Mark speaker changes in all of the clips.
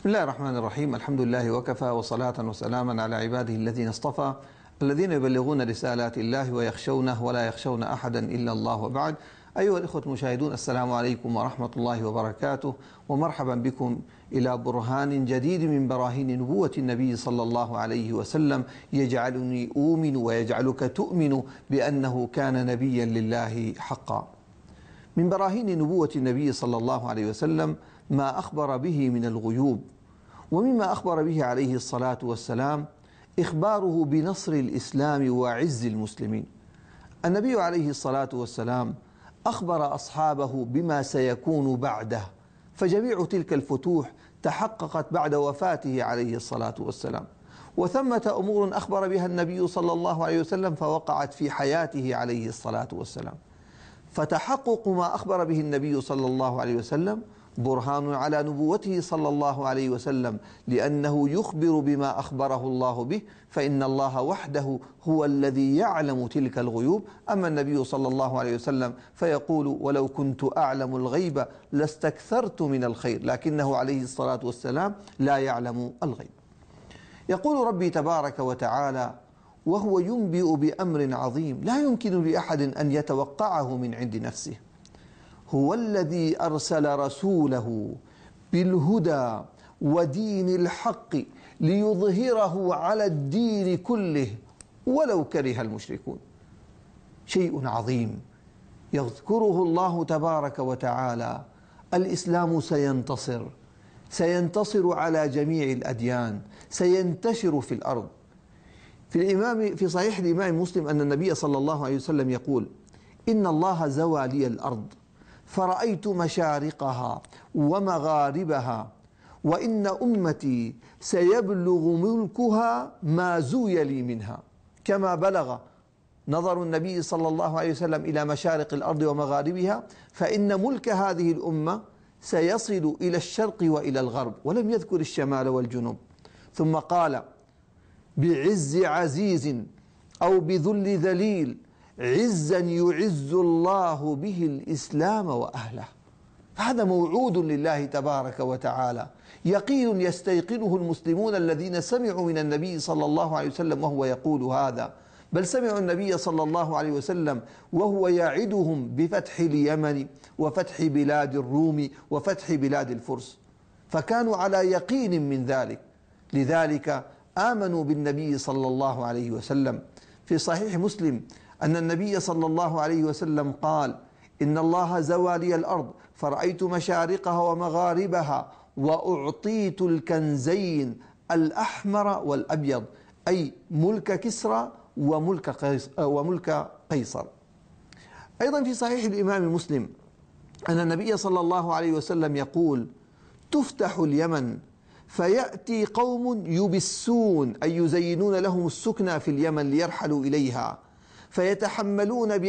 Speaker 1: بسم الله الرحمن الرحيم. الحمد لله وكفى، وصلاة وسلاما على عباده الذين اصطفى، الذين يبلغون رسالات الله ويخشونه ولا يخشون أحدا إلا الله. وبعد، أيها الإخوة المشاهدون، السلام عليكم ورحمة الله وبركاته، ومرحبا بكم إلى برهان جديد من براهين نبوة النبي صلى الله عليه وسلم، يجعلني أؤمن ويجعلك تؤمن بأنه كان نبيا لله حقا. من براهين نبوة النبي صلى الله عليه وسلم ما أخبر به من الغيوب، ومما أخبر به عليه الصلاة والسلام إخباره بنصر الإسلام وعز المسلمين. النبي عليه الصلاة والسلام أخبر أصحابه بما سيكون بعده، فجميع تلك الفتوح تحققت بعد وفاته عليه الصلاة والسلام، وثمة أمور أخبر بها النبي صلى الله عليه وسلم فوقعت في حياته عليه الصلاة والسلام. فتحقق ما أخبر به النبي صلى الله عليه وسلم برهان على نبوته صلى الله عليه وسلم، لأنه يخبر بما أخبره الله به، فإن الله وحده هو الذي يعلم تلك الغيوب. أما النبي صلى الله عليه وسلم فيقول: ولو كنت أعلم الغيب لاستكثرت من الخير، لكنه عليه الصلاة والسلام لا يعلم الغيب. يقول ربي تبارك وتعالى وهو ينبئ بأمر عظيم لا يمكن لأحد أن يتوقعه من عند نفسه: هو الذي أرسل رسوله بالهدى ودين الحق ليظهره على الدين كله ولو كره المشركون. شيء عظيم يذكره الله تبارك وتعالى. الإسلام سينتصر على جميع الأديان، سينتشر في الأرض. في صحيح الإمام مسلم أن النبي صلى الله عليه وسلم يقول: إن الله زوى لي الأرض فرأيت مشارقها ومغاربها، وإن أمتي سيبلغ ملكها ما زوي لي منها. كما بلغ نظر النبي صلى الله عليه وسلم إلى مشارق الأرض ومغاربها، فإن ملك هذه الأمة سيصل إلى الشرق وإلى الغرب، ولم يذكر الشمال والجنوب. ثم قال: بعز عزيز أو بذل ذليل، عزا يعز الله به الإسلام وأهله. هذا موعود لله تبارك وتعالى، يقين يستيقنه المسلمون الذين سمعوا من النبي صلى الله عليه وسلم وهو يقول هذا، بل سمعوا النبي صلى الله عليه وسلم وهو يعدهم بفتح اليمن وفتح بلاد الروم وفتح بلاد الفرس، فكانوا على يقين من ذلك، لذلك آمنوا بالنبي صلى الله عليه وسلم. في صحيح مسلم أن النبي صلى الله عليه وسلم قال: إن الله زوى لي الأرض فرأيت مشارقها ومغاربها وأعطيت الكنزين الأحمر والأبيض، أي ملك كسرى وملك قيصر. أيضا في صحيح الإمام مسلم أن النبي صلى الله عليه وسلم يقول: تفتح اليمن فيأتي قوم يبسون، أي يزينون لهم السكنى في اليمن ليرحلوا إليها، فيتحملون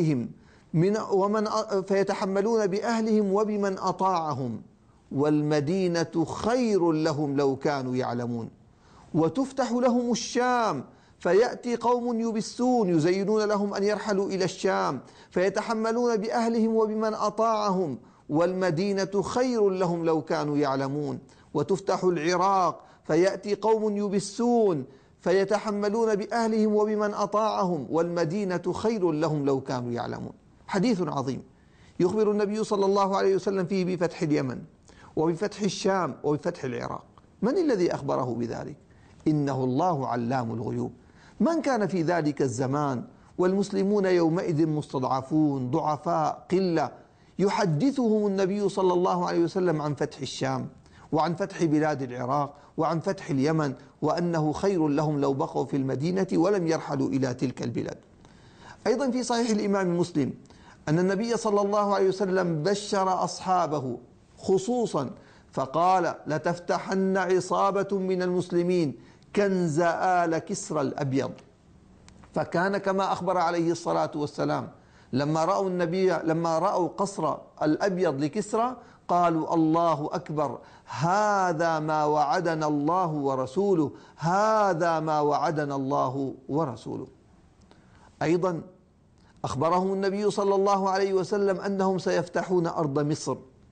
Speaker 1: بأهلهم وبمن أطاعهم، والمدينة خير لهم لو كانوا يعلمون. وتفتح لهم الشام فيأتي قوم يبسون يزينون لهم أن يرحلوا إلى الشام، فيتحملون بأهلهم وبمن أطاعهم، والمدينة خير لهم لو كانوا يعلمون. وتفتح العراق فيأتي قوم يبسون فيتحملون بأهلهم وبمن أطاعهم، والمدينة خير لهم لو كانوا يعلمون. حديث عظيم يخبر النبي صلى الله عليه وسلم فيه بفتح اليمن وبفتح الشام وبفتح العراق. من الذي أخبره بذلك؟ إنه الله علام الغيوب. من كان في ذلك الزمان والمسلمون يومئذ مستضعفون ضعفاء قلة، يحدثهم النبي صلى الله عليه وسلم عن فتح الشام وعن فتح بلاد العراق وعن فتح اليمن، وأنه خير لهم لو بقوا في المدينة ولم يرحلوا إلى تلك البلاد. أيضا في صحيح الإمام مسلم أن النبي صلى الله عليه وسلم بشر أصحابه خصوصا فقال: لتفتحن عصابة من المسلمين كنز آل كسرى الأبيض. فكان كما أخبر عليه الصلاة والسلام لما رأوا قصر الأبيض لكسرى قالوا: الله أكبر، هذا ما وعدنا الله ورسوله، هذا ما وعدنا الله ورسوله. أيضا أخبرهم النبي صلى الله عليه وسلم أنهم سيفتحون أرض مصر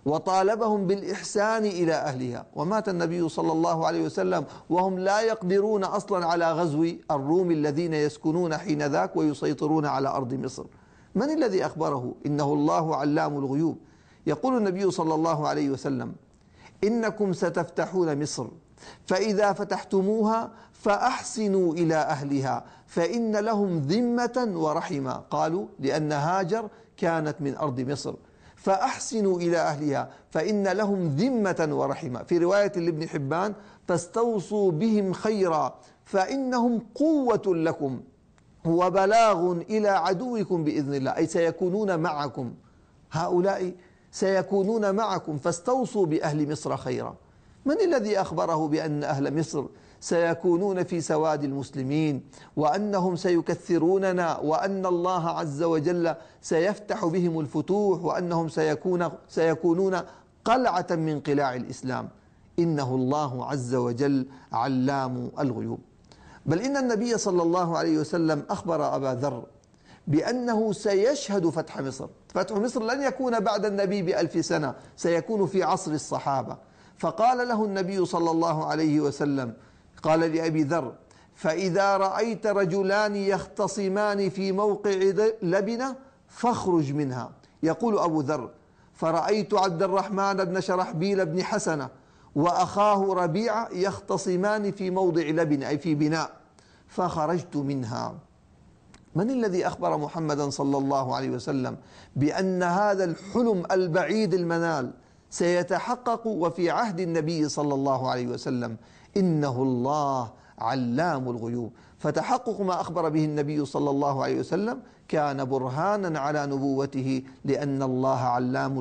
Speaker 1: وطالبهم بالإحسان إلى أهلها. ومات النبي صلى الله عليه وسلم وهم لا يقدرون أصلا على غزو الروم الذين يسكنون حين ذاك ويسيطرون على أرض مصر. من الذي أخبره؟ إنه الله علام الغيوب. يقول النبي صلى الله عليه وسلم: إنكم ستفتحون مصر، فإذا فتحتموها فأحسنوا إلى أهلها فإن لهم ذمة ورحمة. قالوا: لأن هاجر كانت من أرض مصر. فأحسنوا إلى أهلها فإن لهم ذمة ورحمة. في رواية لابن حبان: فاستوصوا بهم خيرا فإنهم قوة لكم وبلاغ إلى عدوكم بإذن الله، أي سيكونون معكم، هؤلاء سيكونون معكم، فاستوصوا بأهل مصر خيرا. من الذي أخبره بأن أهل مصر سيكونون في سواد المسلمين، وأنهم سيكثروننا، وأن الله عز وجل سيفتح بهم الفتوح، وأنهم سيكونون قلعة من قلاع الإسلام؟ إنه الله عز وجل علام الغيوب. بل إن النبي صلى الله عليه وسلم أخبر أبا ذر بأنه سيشهد فتح مصر. فتح مصر لن يكون بعد النبي ب1000 سنة، سيكون في عصر الصحابة. فقال له النبي صلى الله عليه وسلم، قال لأبي ذر: فإذا رأيت رجلان يختصمان في موقع لبنة فاخرج منها. يقول أبو ذر: فرأيت عبد الرحمن بن شرحبيل بن حسنة وأخاه ربيعة يختصمان في موضع لبنة، أي في بناء، فخرجت منها. من الذي أخبر محمدا صلى الله عليه وسلم بأن هذا الحلم البعيد المنال سيتحقق وفي عهد النبي صلى الله عليه وسلم؟ إنه الله علام الغيوب. فتحقق ما أخبر به النبي صلى الله عليه وسلم كان برهانا على نبوته، لأن الله علام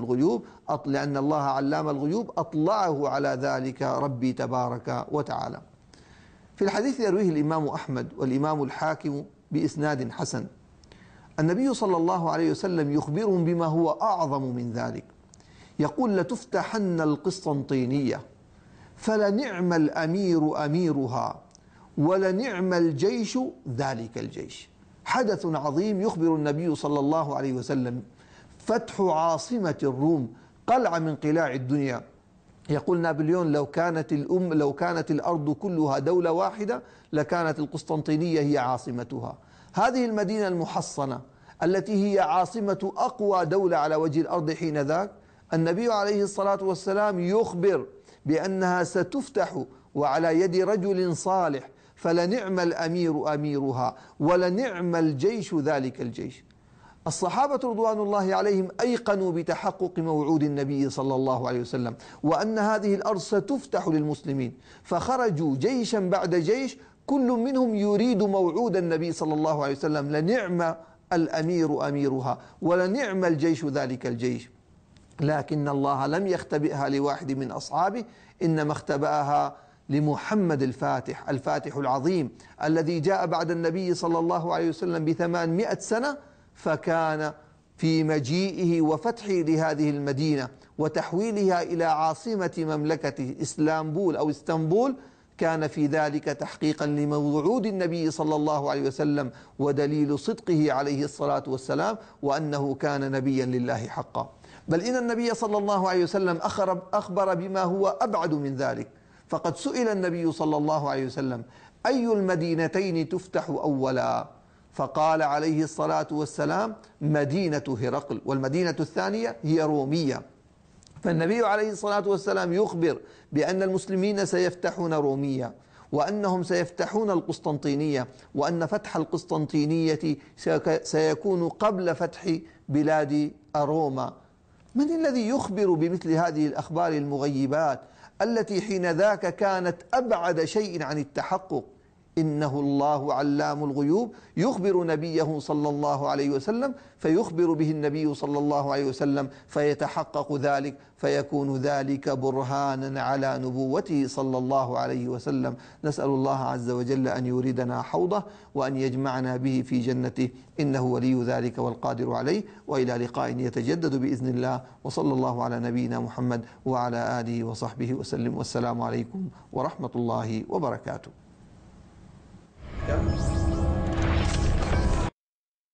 Speaker 1: الغيوب أطلعه على ذلك ربي تبارك وتعالى. في الحديث يرويه الإمام أحمد والإمام الحاكم بإسناد حسن، النبي صلى الله عليه وسلم يخبرهم بما هو أعظم من ذلك. يقول: لتفتحن القسطنطينية فلنعم الأمير أميرها ولنعم الجيش ذلك الجيش. حدث عظيم يخبر النبي صلى الله عليه وسلم، فتح عاصمة الروم، قلعة من قلاع الدنيا. يقول نابليون: لو كانت الأرض كلها دولة واحدة لكانت القسطنطينية هي عاصمتها. هذه المدينة المحصنة التي هي عاصمة أقوى دولة على وجه الأرض حين ذاك، النبي عليه الصلاة والسلام يخبر بأنها ستفتح وعلى يد رجل صالح، فلنعم الأمير أميرها ولنعم الجيش ذلك الجيش. الصحابة رضوان الله عليهم أيقنوا بتحقق موعود النبي صلى الله عليه وسلم، وأن هذه الأرض ستفتح للمسلمين، فخرجوا جيشا بعد جيش كل منهم يريد موعود النبي صلى الله عليه وسلم: لنعم الأمير أميرها ولنعم الجيش ذلك الجيش. لكن الله لم يختبئها لواحد من أصحابه، إنما اختبأها لمحمد الفاتح العظيم الذي جاء بعد النبي صلى الله عليه وسلم ب800 سنة، فكان في مجيئه وفتحه لهذه المدينة وتحويلها إلى عاصمة مملكة إسلامبول أو اسطنبول كان في ذلك تحقيقا لموعود النبي صلى الله عليه وسلم ودليل صدقه عليه الصلاة والسلام، وأنه كان نبيا لله حقا. بل إن النبي صلى الله عليه وسلم أخبر بما هو أبعد من ذلك، فقد سئل النبي صلى الله عليه وسلم: أي المدينتين تفتح أولا؟ فقال عليه الصلاة والسلام: مدينة هرقل، والمدينة الثانية هي رومية. فالنبي عليه الصلاة والسلام يخبر بأن المسلمين سيفتحون رومية، وأنهم سيفتحون القسطنطينية، وأن فتح القسطنطينية سيكون قبل فتح بلاد روما. من الذي يخبر بمثل هذه الأخبار المغيبات التي حين ذاك كانت أبعد شيء عن التحقق؟ إنه الله علام الغيوب يخبر نبيه صلى الله عليه وسلم، فيخبر به النبي صلى الله عليه وسلم فيتحقق ذلك، فيكون ذلك برهانا على نبوته صلى الله عليه وسلم. نسأل الله عز وجل أن يوردنا حوضه وأن يجمعنا به في جنته، إنه ولي ذلك والقادر عليه. وإلى لقاء يتجدد بإذن الله، وصلى الله على نبينا محمد وعلى آله وصحبه وسلم، والسلام عليكم ورحمة الله وبركاته.